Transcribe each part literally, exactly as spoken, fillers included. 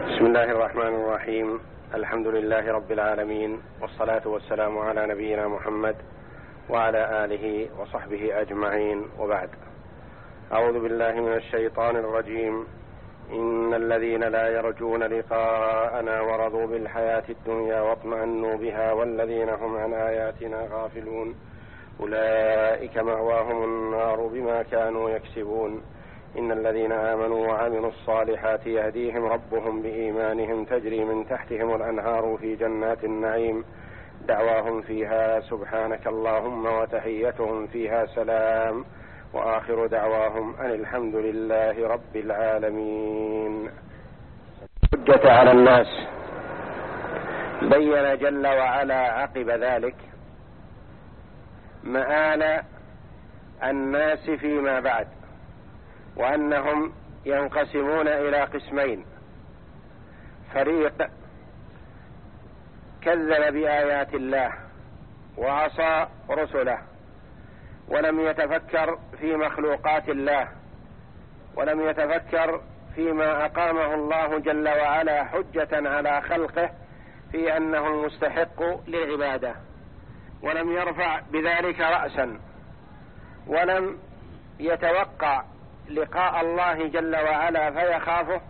بسم الله الرحمن الرحيم. الحمد لله رب العالمين، والصلاة والسلام على نبينا محمد وعلى آله وصحبه أجمعين، وبعد. أعوذ بالله من الشيطان الرجيم. إن الذين لا يرجون لقاءنا ورضوا بالحياة الدنيا واطمأنوا بها والذين هم عن آياتنا غافلون أولئك مأواهم النار بما كانوا يكسبون. إن الذين آمنوا وعملوا الصالحات يهديهم ربهم بإيمانهم تجري من تحتهم الأنهار في جنات النعيم دعواهم فيها سبحانك اللهم وتحيتهم فيها سلام وآخر دعواهم أن الحمد لله رب العالمين. حجة على الناس. بين جل وعلا عقب ذلك مآل الناس فيما بعد، وأنهم ينقسمون إلى قسمين: فريق كذب بآيات الله وعصى رسله ولم يتفكر في مخلوقات الله، ولم يتفكر فيما أقامه الله جل وعلا حجة على خلقه في أنه المستحق للعبادة، ولم يرفع بذلك رأسا، ولم يتوقع لقاء الله جل وعلا فيخافه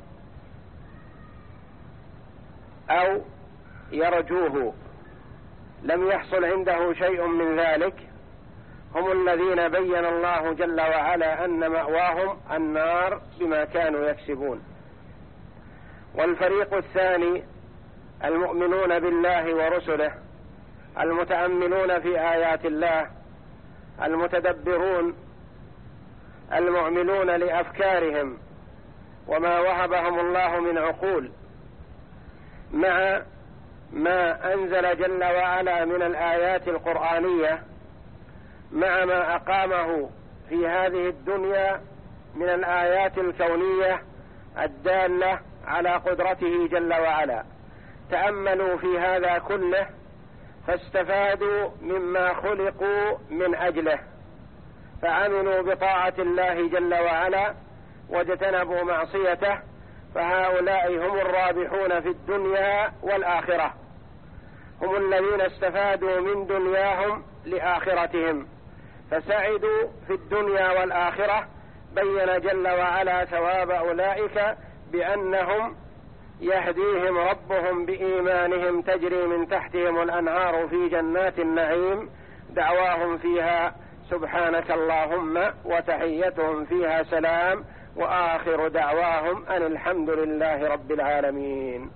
أو يرجوه، لم يحصل عنده شيء من ذلك. هم الذين بين الله جل وعلا أن مأواهم النار بما كانوا يكسبون. والفريق الثاني المؤمنون بالله ورسله، المتأملون في آيات الله، المتدبرون، المعملون لأفكارهم وما وهبهم الله من عقول مع ما أنزل جل وعلا من الآيات القرآنية، مع ما أقامه في هذه الدنيا من الآيات الكونية الدالة على قدرته جل وعلا. تأملوا في هذا كله فاستفادوا مما خلقوا من أجله، فعملوا بطاعة الله جل وعلا واجتنبوا معصيته، فهؤلاء هم الرابحون في الدنيا والآخرة، هم الذين استفادوا من دنياهم لآخرتهم، فسعدوا في الدنيا والآخرة. بين جل وعلا ثواب أولئك بأنهم يهديهم ربهم بإيمانهم تجري من تحتهم الأنهار في جنات النعيم دعواهم فيها سبحانك اللهم وتحيتهم فيها سلام وآخر دعواهم أن الحمد لله رب العالمين.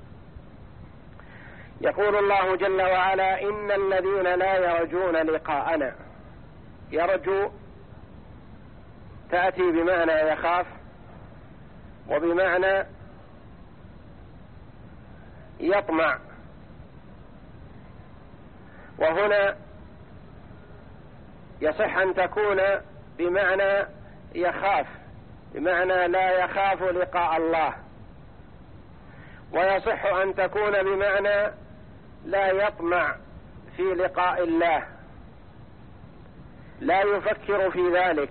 يقول الله جل وعلا: إن الذين لا يرجون لقاءنا. يرجو تأتي بمعنى يخاف، وبمعنى يطمع، وهنا يصح أن تكون بمعنى يخاف، بمعنى لا يخاف لقاء الله، ويصح أن تكون بمعنى لا يطمع في لقاء الله، لا يفكر في ذلك.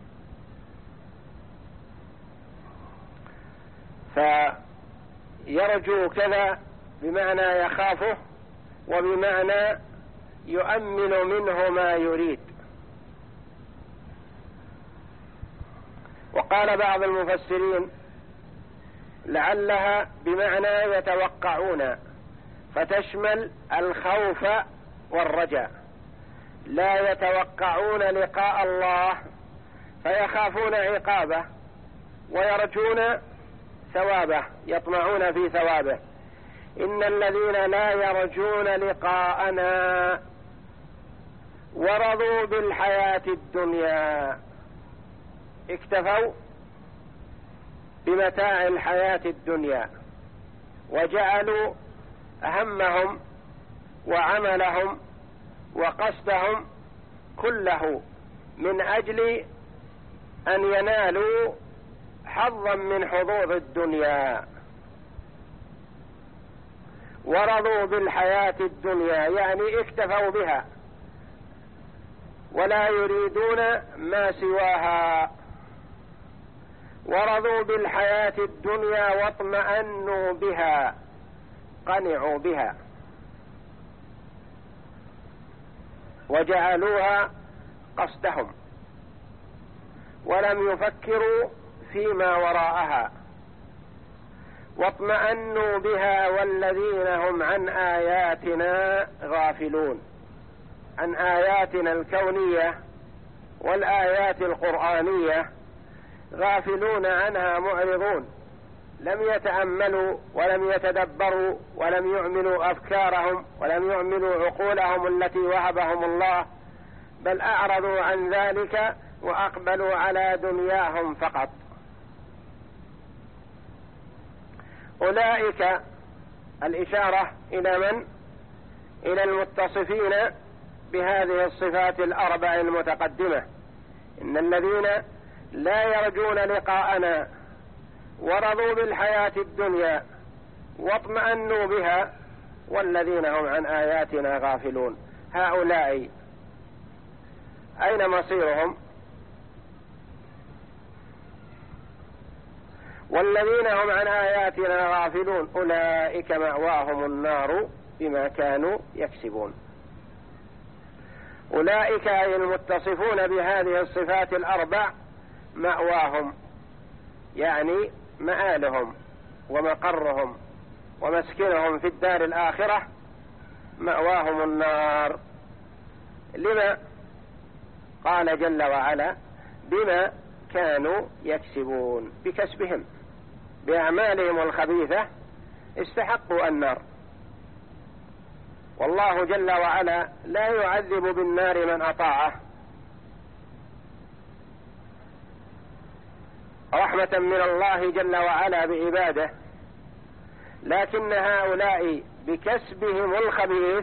فيرجو كذا بمعنى يخافه، وبمعنى يؤمن منه ما يريد. وقال بعض المفسرين لعلها بمعنى يتوقعون، فتشمل الخوف والرجاء. لا يتوقعون لقاء الله فيخافون عقابه، ويرجون ثوابه، يطمعون في ثوابه. إن الذين لا يرجون لقاءنا ورضوا بالحياة الدنيا، اكتفوا بمتاع الحياة الدنيا، وجعلوا همهم وعملهم وقصدهم كله من أجل أن ينالوا حظا من حظوظ الدنيا. ورضوا بالحياة الدنيا يعني اكتفوا بها ولا يريدون ما سواها، ورضوا بالحياة الدنيا واطمأنوا بها، قنعوا بها وجعلوها قصدهم ولم يفكروا فيما وراءها، واطمأنوا بها والذين هم عن آياتنا غافلون، عن آياتنا الكونية والآيات القرآنية غافلون عنها معرضون، لم يتأملوا ولم يتدبروا ولم يعملوا أفكارهم ولم يعملوا عقولهم التي وهبهم الله، بل أعرضوا عن ذلك وأقبلوا على دنياهم فقط. أولئك الإشارة إلى من؟ إلى المتصفين بهذه الصفات الأربع المتقدمة، إن الذين لا يرجون لقاءنا ورضوا بالحياة الدنيا واطمأنوا بها والذين هم عن آياتنا غافلون، هؤلاء أين مصيرهم؟ والذين هم عن آياتنا غافلون أولئك مأواهم النار بما كانوا يكسبون. أولئك أي المتصفون بهذه الصفات الأربع مأواهم، يعني مآلهم ومقرهم ومسكنهم في الدار الآخرة مأواهم النار. لما؟ قال جل وعلا بما كانوا يكسبون، بكسبهم بأعمالهم الخبيثة استحقوا النار، والله جل وعلا لا يعذب بالنار من أطاعه رحمة من الله جل وعلا بعباده، لكن هؤلاء بكسبهم الخبيث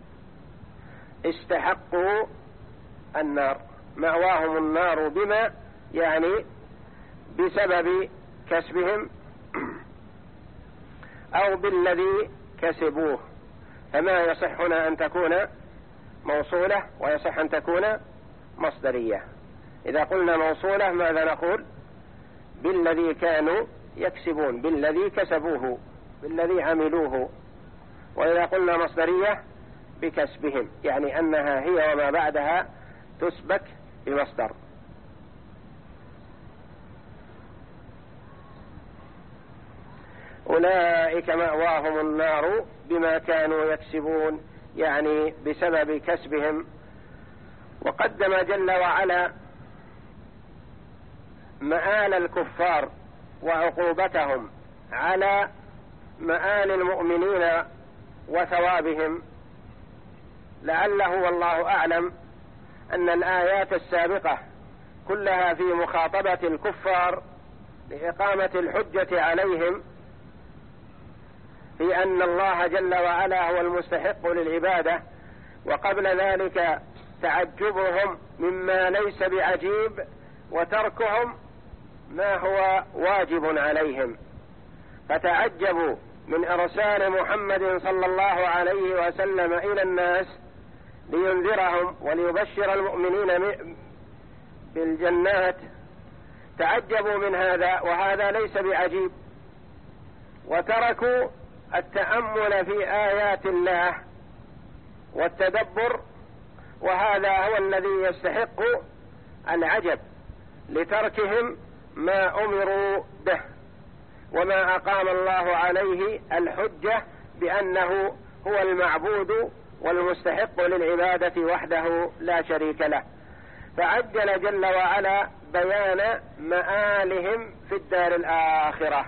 استحقوا النار، مأواهم النار بما يعني بسبب كسبهم أو بالذي كسبوه، فما يصح هنا أن تكون موصولة ويصح أن تكون مصدرية. إذا قلنا موصولة ماذا نقول؟ بالذي كانوا يكسبون، بالذي كسبوه، بالذي عملوه. وإذا قلنا مصدرية بكسبهم، يعني أنها هي وما بعدها تسبك بمصدر. أولئك مأواهم النار بما كانوا يكسبون، يعني بسبب كسبهم. وقدم جل وعلا مآل الكفار وعقوبتهم على مآل المؤمنين وثوابهم، لعله والله أعلم أن الآيات السابقة كلها في مخاطبة الكفار لإقامة الحجة عليهم في أن الله جل وعلا هو المستحق للعبادة، وقبل ذلك تعجبهم مما ليس بعجيب وتركهم ما هو واجب عليهم، فتعجبوا من إرسال محمد صلى الله عليه وسلم إلى الناس لينذرهم وليبشر المؤمنين بالجنات، تعجبوا من هذا وهذا ليس بعجيب، وتركوا التأمل في آيات الله والتدبر، وهذا هو الذي يستحق العجب لتركهم ما أمروا به وما أقام الله عليه الحجة بأنه هو المعبود والمستحق للعبادة وحده لا شريك له. فعجل جل وعلا بيان مآلهم في الدار الآخرة،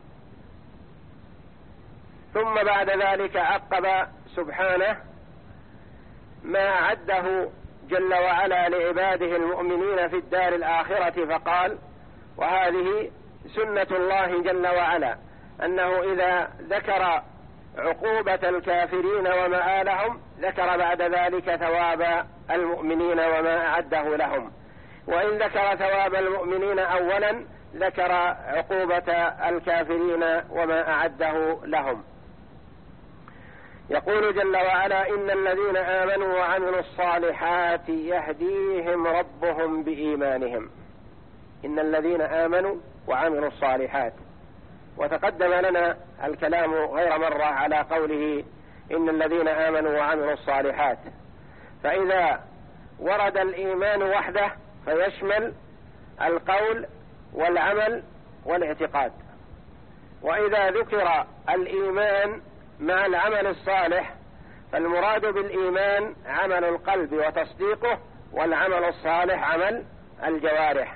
ثم بعد ذلك عقب سبحانه ما أعده جل وعلا لعباده المؤمنين في الدار الآخرة، فقال: وهذه سنة الله جل وعلا أنه إذا ذكر عقوبة الكافرين ومآلهم ذكر بعد ذلك ثواب المؤمنين وما أعده لهم، وإن ذكر ثواب المؤمنين أولا ذكر عقوبة الكافرين وما أعده لهم. يقول جل وعلا: إن الذين آمنوا وعملوا الصالحات يهديهم ربهم بإيمانهم. إن الذين آمنوا وعملوا الصالحات. وتقدم لنا الكلام غير مرة على قوله إن الذين آمنوا وعملوا الصالحات، فإذا ورد الإيمان وحده فيشمل القول والعمل والاعتقاد، وإذا ذكر الإيمان مع العمل الصالح فالمراد بالإيمان عمل القلب وتصديقه، والعمل الصالح عمل الجوارح.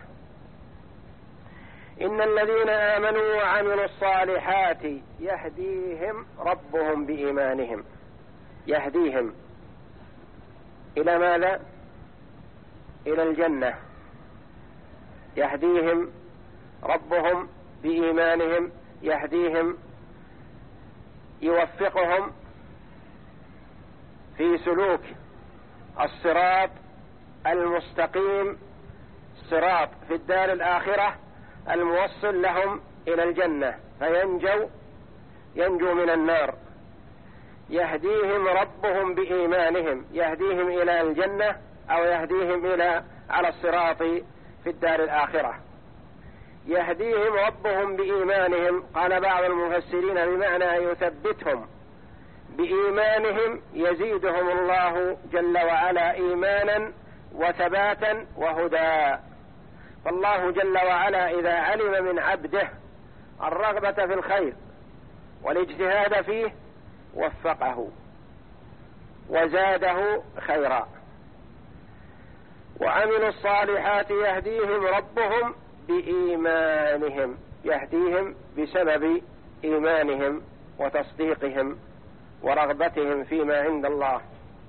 إن الذين آمنوا وعملوا الصالحات يهديهم ربهم بإيمانهم. يهديهم إلى ماذا؟ إلى الجنة. يهديهم ربهم بإيمانهم، يهديهم يوفقهم في سلوك الصراط المستقيم، صراط في الدار الآخرة الموصل لهم إلى الجنة فينجوا ينجوا من النار. يهديهم ربهم بإيمانهم، يهديهم إلى الجنة أو يهديهم إلى على الصراط في الدار الآخرة. يهديهم ربهم بإيمانهم، قال بعض المفسرين بمعنى يثبتهم بإيمانهم، يزيدهم الله جل وعلا إيمانا وثباتا وهدى. فالله جل وعلا إذا علم من عبده الرغبة في الخير والاجتهاد فيه وفقه وزاده خيرا. وعملوا الصالحات يهديهم ربهم بإيمانهم، يهديهم بسبب إيمانهم وتصديقهم ورغبتهم فيما عند الله.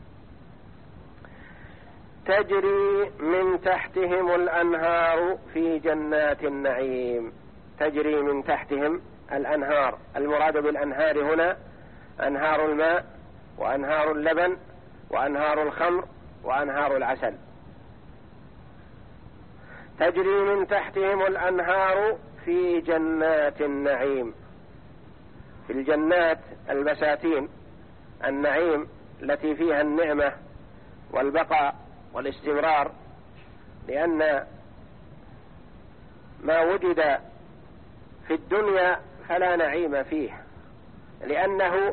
تجري من تحتهم الأنهار في جنات النعيم. تجري من تحتهم الأنهار، المراد بالأنهار هنا أنهار الماء وأنهار اللبن وأنهار الخمر وأنهار العسل. تجري من تحتهم الأنهار في جنات النعيم. في الجنات البساتين النعيم التي فيها النعمة والبقاء والاستمرار، لأن ما وجد في الدنيا فلا نعيم فيه، لأنه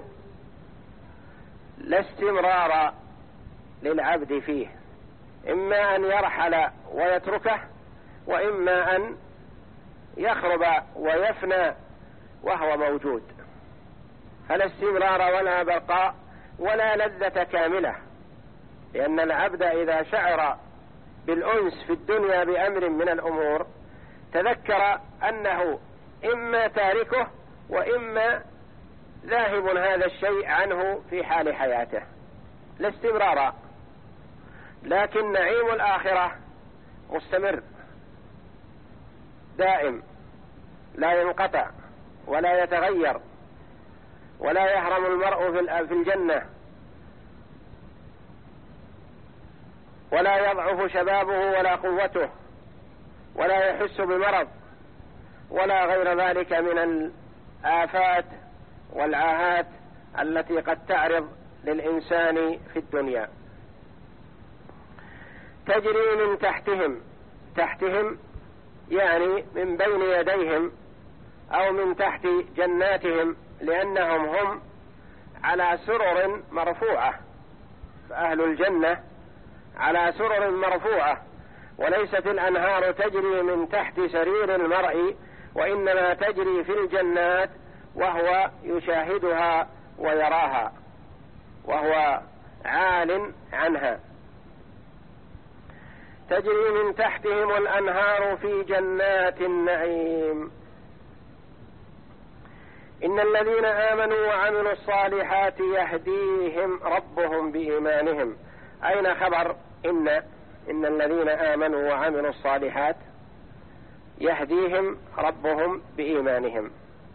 لا استمرار للعبد فيه، إما أن يرحل ويتركه وإما أن يخرب ويفنى وهو موجود، فلا استمرار ولا بقاء ولا لذة كاملة. لأن العبد إذا شعر بالأنس في الدنيا بأمر من الأمور تذكر أنه إما تاركه وإما ذاهب هذا الشيء عنه في حال حياته، لا استمرار. لكن نعيم الآخرة مستمر دائم لا ينقطع ولا يتغير، ولا يهرم المرء في الجنة، ولا يضعف شبابه ولا قوته، ولا يحس بمرض ولا غير ذلك من الآفات والعاهات التي قد تعرض للإنسان في الدنيا. تجري من تحتهم، تحتهم يعني من بين يديهم أو من تحت جناتهم، لأنهم هم على سرر مرفوعة، فأهل الجنة على سرر مرفوعة، وليست الأنهار تجري من تحت سرير المرء، وإنما تجري في الجنات وهو يشاهدها ويراها وهو عال عنها. تجري من تحتهم الأنهار في جنات النعيم. إن الذين آمنوا وعملوا الصالحات يهديهم ربهم بإيمانهم. أين خبر إن إن الذين آمنوا وعملوا الصالحات يهديهم ربهم بإيمانهم.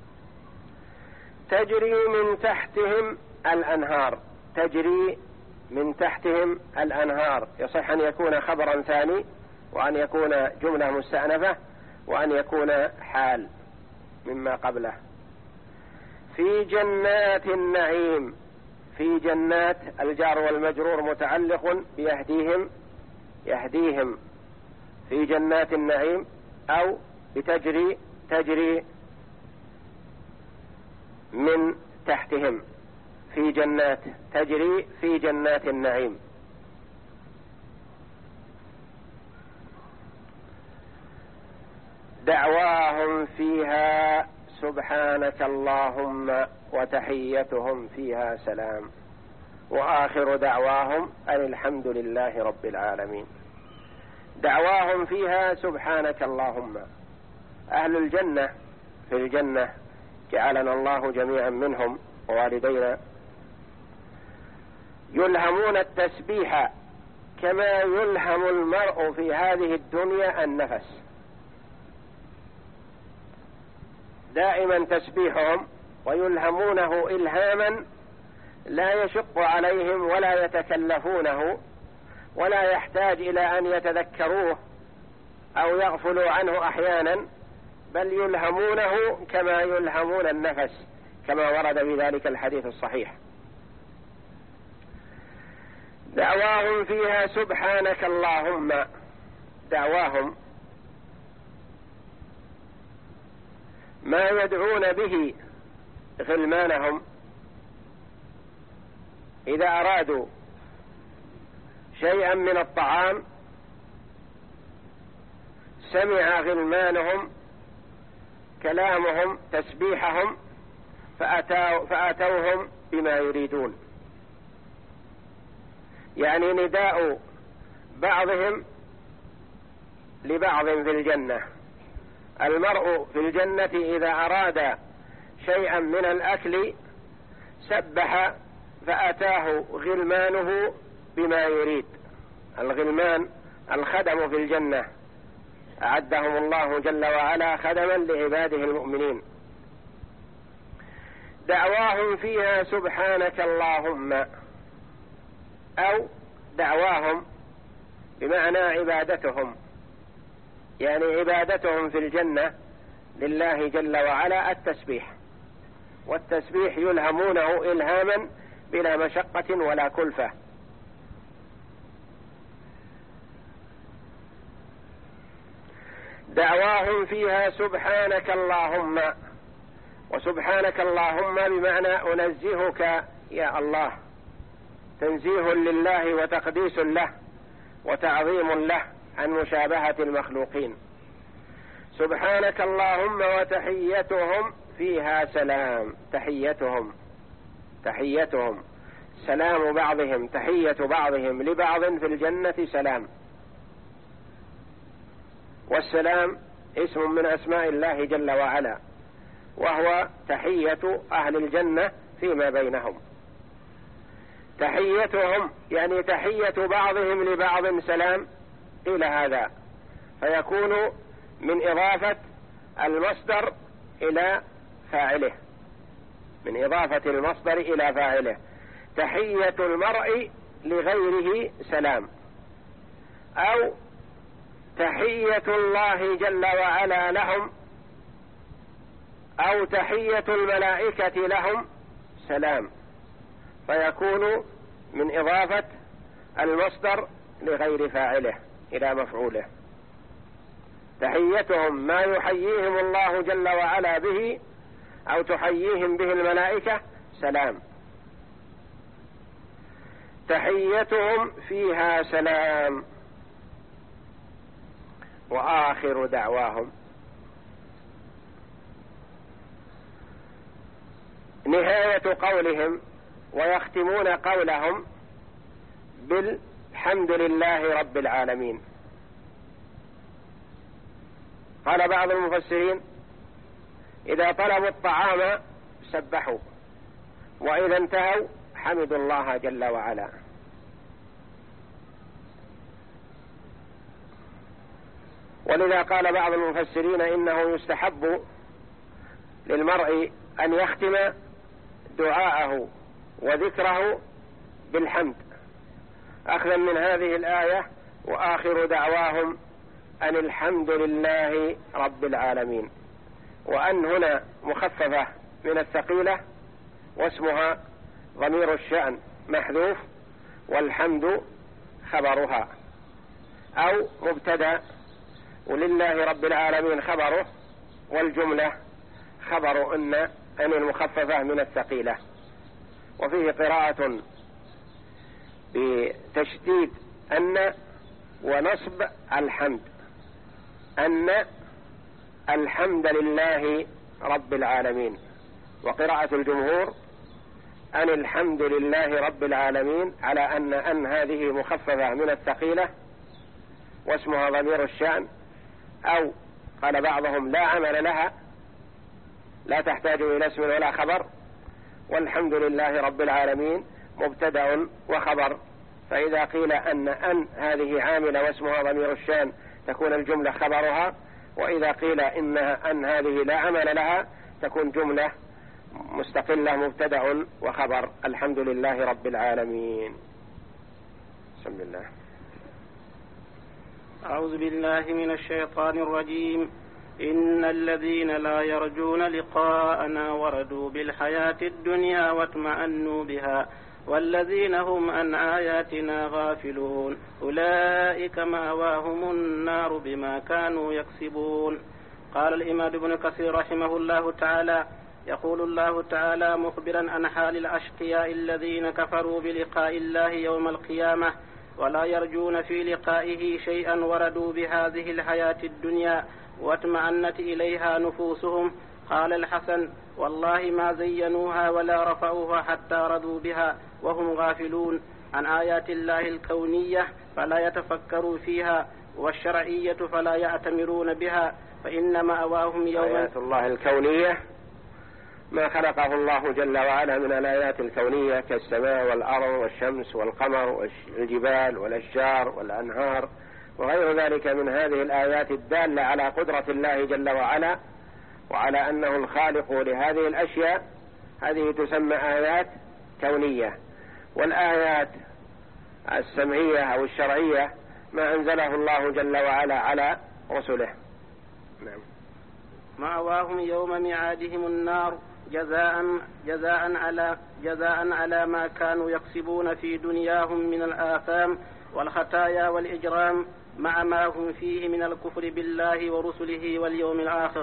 تجري من تحتهم الأنهار، تجري من تحتهم الأنهار، يصح أن يكون خبرا ثاني، وأن يكون جملة مستأنفة، وأن يكون حال مما قبله. في جنات النعيم، في جنات الجار والمجرور متعلق بيهديهم، يهديهم في جنات النعيم، أو بتجري تجري من تحتهم في جنات تجري في جنات النعيم. دعواهم فيها سبحانك اللهم وتحيتهم فيها سلام وآخر دعواهم أن الحمد لله رب العالمين. دعواهم فيها سبحانك اللهم. أهل الجنة في الجنة جعلنا الله جميعا منهم ووالدينا يلهمون التسبيح كما يلهم المرء في هذه الدنيا النفس. دائما تسبيحهم ويلهمونه إلهاما لا يشق عليهم ولا يتكلفونه ولا يحتاج إلى أن يتذكروه أو يغفلوا عنه أحيانا، بل يلهمونه كما يلهمون النفس كما ورد بذلك الحديث الصحيح. دعواهم فيها سبحانك اللهم. دعواهم ما يدعون به غلمانهم إذا أرادوا شيئا من الطعام سمع غلمانهم كلامهم تسبيحهم فأتوا فأتوهم بما يريدون. يعني نداء بعضهم لبعض في الجنة. المرء في الجنة إذا أراد شيئا من الأكل سبح فأتاه غلمانه بما يريد. الغلمان الخدم في الجنة أعدهم الله جل وعلا خدما لعباده المؤمنين. دعواهم فيها سبحانك اللهم، أو دعواهم بمعنى عبادتهم، يعني عبادتهم في الجنة لله جل وعلا التسبيح، والتسبيح يلهمونه إلهاما بلا مشقة ولا كلفة. دعواهم فيها سبحانك اللهم. وسبحانك اللهم بمعنى أنزهك يا الله، تنزيه لله وتقديس له وتعظيم له عن مشابهة المخلوقين. سبحانك اللهم وتحيتهم فيها سلام. تحيتهم تحيتهم سلام بعضهم، تحية بعضهم لبعض في الجنة سلام. والسلام اسم من أسماء الله جل وعلا، وهو تحية أهل الجنة فيما بينهم. تحيتهم يعني تحية بعضهم لبعض سلام إلى هذا، فيكون من إضافة المصدر إلى فاعله، من إضافة المصدر إلى فاعله. تحية المرء لغيره سلام، أو تحية الله جل وعلا لهم، أو تحية الملائكة لهم سلام، فيكون من إضافة المصدر لغير فاعله إلى مفعوله. تحيتهم ما يحييهم الله جل وعلا به أو تحييهم به الملائكة سلام. تحيتهم فيها سلام وآخر دعواهم. نهاية قولهم ويختمون قولهم بالحمد لله رب العالمين. قال بعض المفسرين إذا طلبوا الطعام سبحوا، وإذا انتهوا حمدوا الله جل وعلا. ولذا قال بعض المفسرين إنه يستحب للمرء أن يختم دعاءه وذكره بالحمد، أخذا من هذه الآية وآخر دعواهم أن الحمد لله رب العالمين. وأن هنا مخففة من الثقيلة، واسمها ضمير الشأن محذوف، والحمد خبرها، أو مبتدأ ولله رب العالمين خبره، والجملة خبر أن أن المخففة من الثقيلة. وفيه قراءة بتشديد أن ونصب الحمد، أن الحمد لله رب العالمين. وقراءة الجمهور أن الحمد لله رب العالمين، على أن أن هذه مخففة من الثقيلة واسمها ضمير الشأن، أو قال بعضهم لا عمل لها، لا تحتاج إلى اسم ولا خبر، والحمد لله رب العالمين مبتدأ وخبر. فإذا قيل أن أن هذه عاملة واسمها ضمير الشأن تكون الجملة خبرها، وإذا قيل إنها أن هذه لا عمل لها تكون جملة مستقلة مبتدأ وخبر. الحمد لله رب العالمين. بسم الله. أعوذ بالله من الشيطان الرجيم. إن الذين لا يرجون لقاءنا وردوا بالحياة الدنيا واطمأنوا بها والذين هم عن آياتنا غافلون أولئك مأواهم النار بما كانوا يكسبون. قال الإمام ابن كثير رحمه الله تعالى: يقول الله تعالى مخبرا عن حال الأشقياء الذين كفروا بلقاء الله يوم القيامة ولا يرجون في لقائه شيئا وردوا بهذه الحياة الدنيا واطمأنت إليها نفوسهم. قال الحسن: والله ما زينوها ولا رفعوها حتى رضوا بها وهم غافلون عن آيات الله الكونية فلا يتفكروا فيها، والشرعية فلا يأتمرون بها، فإن مأواهم يوم آيات الله الكونية ما خلقه الله جل وعلا من الآيات الكونية كالسماء والأرض والشمس والقمر والجبال والأشجار والأنهار وغير ذلك من هذه الآيات الدالة على قدرة الله جل وعلا وعلى أنه الخالق لهذه الأشياء. هذه تسمى آيات كونية. والآيات السمعية أو الشرعية ما أنزله الله جل وعلا على رسله. نعم. مأواهم يوم ميعادهم النار جزاء جزاء على جزاء على ما كانوا يكسبون في دنياهم من الآثام والخطايا والإجرام مع ما هم فيه من الكفر بالله ورسله واليوم الآخر.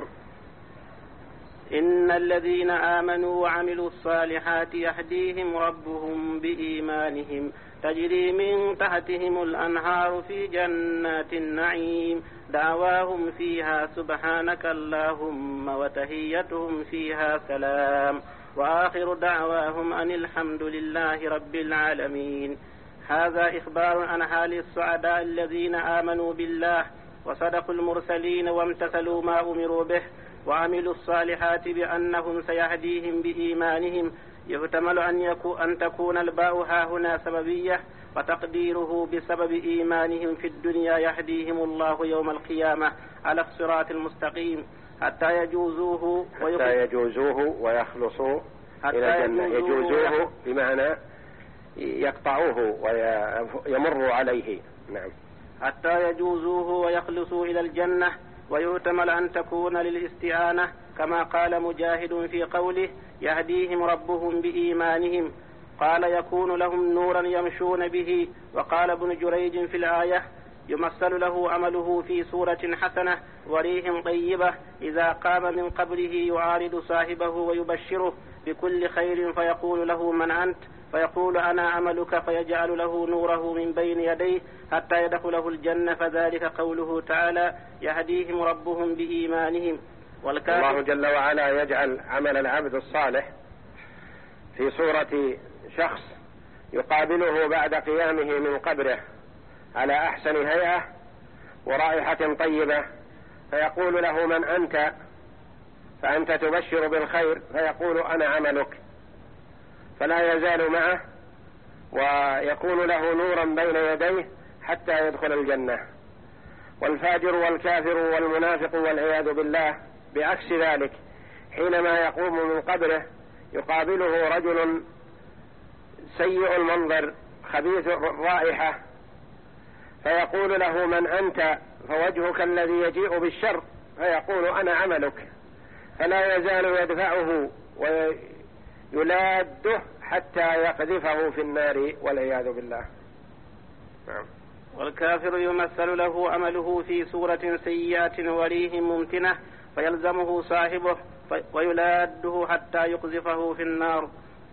إن الذين آمنوا وعملوا الصالحات يهديهم ربهم بإيمانهم تجري من تحتهم الأنهار في جنات النعيم دعواهم فيها سبحانك اللهم وتحيتهم فيها سلام وآخر دعواهم أن الحمد لله رب العالمين. هذا إخبار عن حال السعداء الذين آمنوا بالله وصدقوا المرسلين وامتثلوا ما أمروا به وعملوا الصالحات بأنهم سيهديهم بإيمانهم. يحتمل أن, يكون أن تكون الباء هاهنا سببية وتقديره بسبب إيمانهم في الدنيا يهديهم الله يوم القيامة على الصراط المستقيم حتى يجوزوه حتى يجوزوه ويخلصوا إلى الجنة. يجوزوه بمعنى يقطعوه ويمروا عليه. نعم. حتى يجوزوه ويخلصوا إلى الجنة. ويحتمل أن تكون للاستعانة كما قال مجاهد في قوله يهديهم ربهم بإيمانهم، قال يكون لهم نورا يمشون به. وقال ابن جريج في الآية يمثل له عمله في صورة حسنة وريح طيبة إذا قام من قبره يعارض صاحبه ويبشره بكل خير فيقول له من أنت؟ فيقول أنا عملك، فيجعل له نوره من بين يديه حتى يدخله الجنة. فذلك قوله تعالى يهديهم ربهم بإيمانهم. الله جل وعلا يجعل عمل العبد الصالح في صورة شخص يقابله بعد قيامه من قبره على أحسن هيئة ورائحة طيبة، فيقول له من أنت؟ فأنت تبشر بالخير، فيقول أنا عملك، فلا يزال معه ويكون له نورا بين يديه حتى يدخل الجنة. والفاجر والكافر والمنافق والعياذ بالله بعكس ذلك، حينما يقوم من قبره يقابله رجل سيء المنظر خبيث الرائحة، فيقول له من أنت؟ فوجهك الذي يجيء بالشر، فيقول أنا عملك، فلا يزال يدفعه ويلاده حتى يقذفه في النار والعياذ بالله. نعم. والكافر يمثل له عمله في صورة سيئة وريه ممتنة فيلزمه صاحبه ويلاده حتى يقذفه في النار.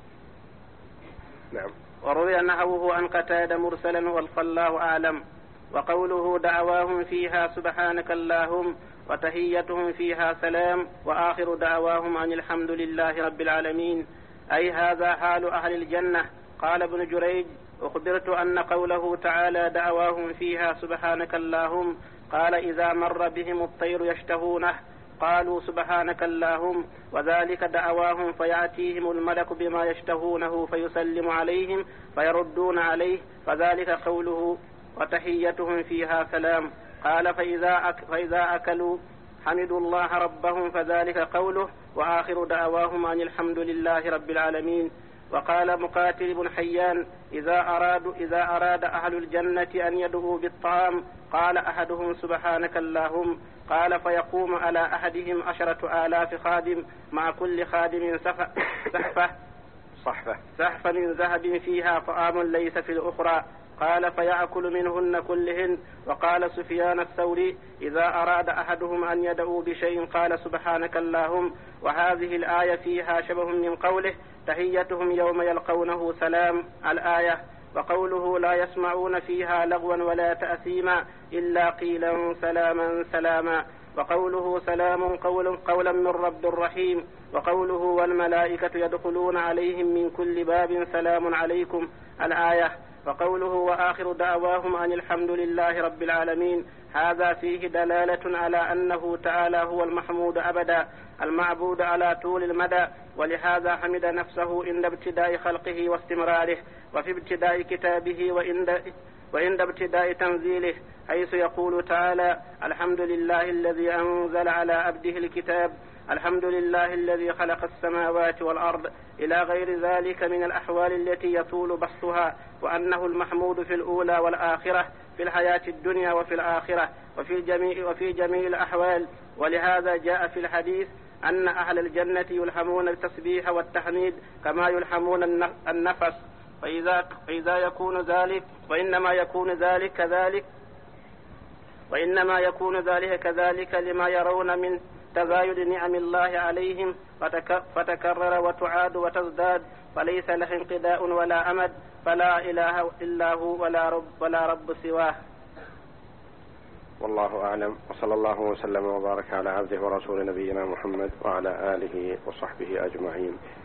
نعم. وروي نحوه عن قتادة مرسلا والله أعلم. وقوله دعواهم فيها سبحانك اللهم وتحيتهم فيها سلام وآخر دعواهم أن الحمد لله رب العالمين، أي هذا حال أهل الجنة. قال ابن جريج: أخبرت أن قوله تعالى دعواهم فيها سبحانك اللهم قال إذا مر بهم الطير يشتهونه قالوا سبحانك اللهم، وذلك دعواهم فيأتيهم الملك بما يشتهونه فيسلم عليهم فيردون عليه، فذلك قوله وتحيتهم فيها سلام. قال فإذا, أك فإذا أكلوا حمدوا الله ربهم، فذلك قوله وآخر دعواهم أن الحمد لله رب العالمين. وقال مقاتل بن حيان: إذا أرادوا إذا أراد أهل الجنة أن يدعوا بالطعام قال أحدهم سبحانك اللهم، قال فيقوم على أحدهم عشرة آلاف خادم مع كل خادم صحفة صحفة صحفة من ذهب فيها طعام ليس في الأخرى، قال فيأكل منهن كلهن. وقال سفيان الثوري: إذا أراد أحدهم أن يدعو بشيء قال سبحانك اللهم. وهذه الآية فيها شبه من قوله تحيتهم يوم يلقونه سلام الآية. وقوله لا يسمعون فيها لغوا ولا تأثيما إلا قيلا سلاما سلاما. وقوله سلام قول قولا من رب رحيم. وقوله والملائكة يدخلون عليهم من كل باب سلام عليكم الآية. وقوله وآخر دعواهم أن الحمد لله رب العالمين، هذا فيه دلالة على أنه تعالى هو المحمود أبدا المعبود على طول المدى، ولهذا حمد نفسه عند ابتداء خلقه واستمراره، وفي ابتداء كتابه وعند ابتداء تنزيله، حيث يقول تعالى الحمد لله الذي أنزل على عبده الكتاب، الحمد لله الذي خلق السماوات والأرض، إلى غير ذلك من الأحوال التي يطول بسطها، وأنه المحمود في الأولى والآخرة، في الحياة الدنيا وفي الآخرة، وفي جميع, وفي جميع الأحوال. ولهذا جاء في الحديث أن أهل الجنة يلهمون التسبيح والتحميد كما يلهمون النفس، فإذا, فإذا يكون ذلك وإنما يكون ذلك كذلك وإنما يكون ذلك كذلك لما يرون من تزايد نعم الله عليهم فتكرر وتعاد وتزداد، فليس له انقضاء ولا أمد، فلا إله إلا هو ولا رب, ولا رب سواه. والله أعلم، وصلى الله وسلم وبارك على عبده ورسول نبينا محمد وعلى آله وصحبه أجمعين.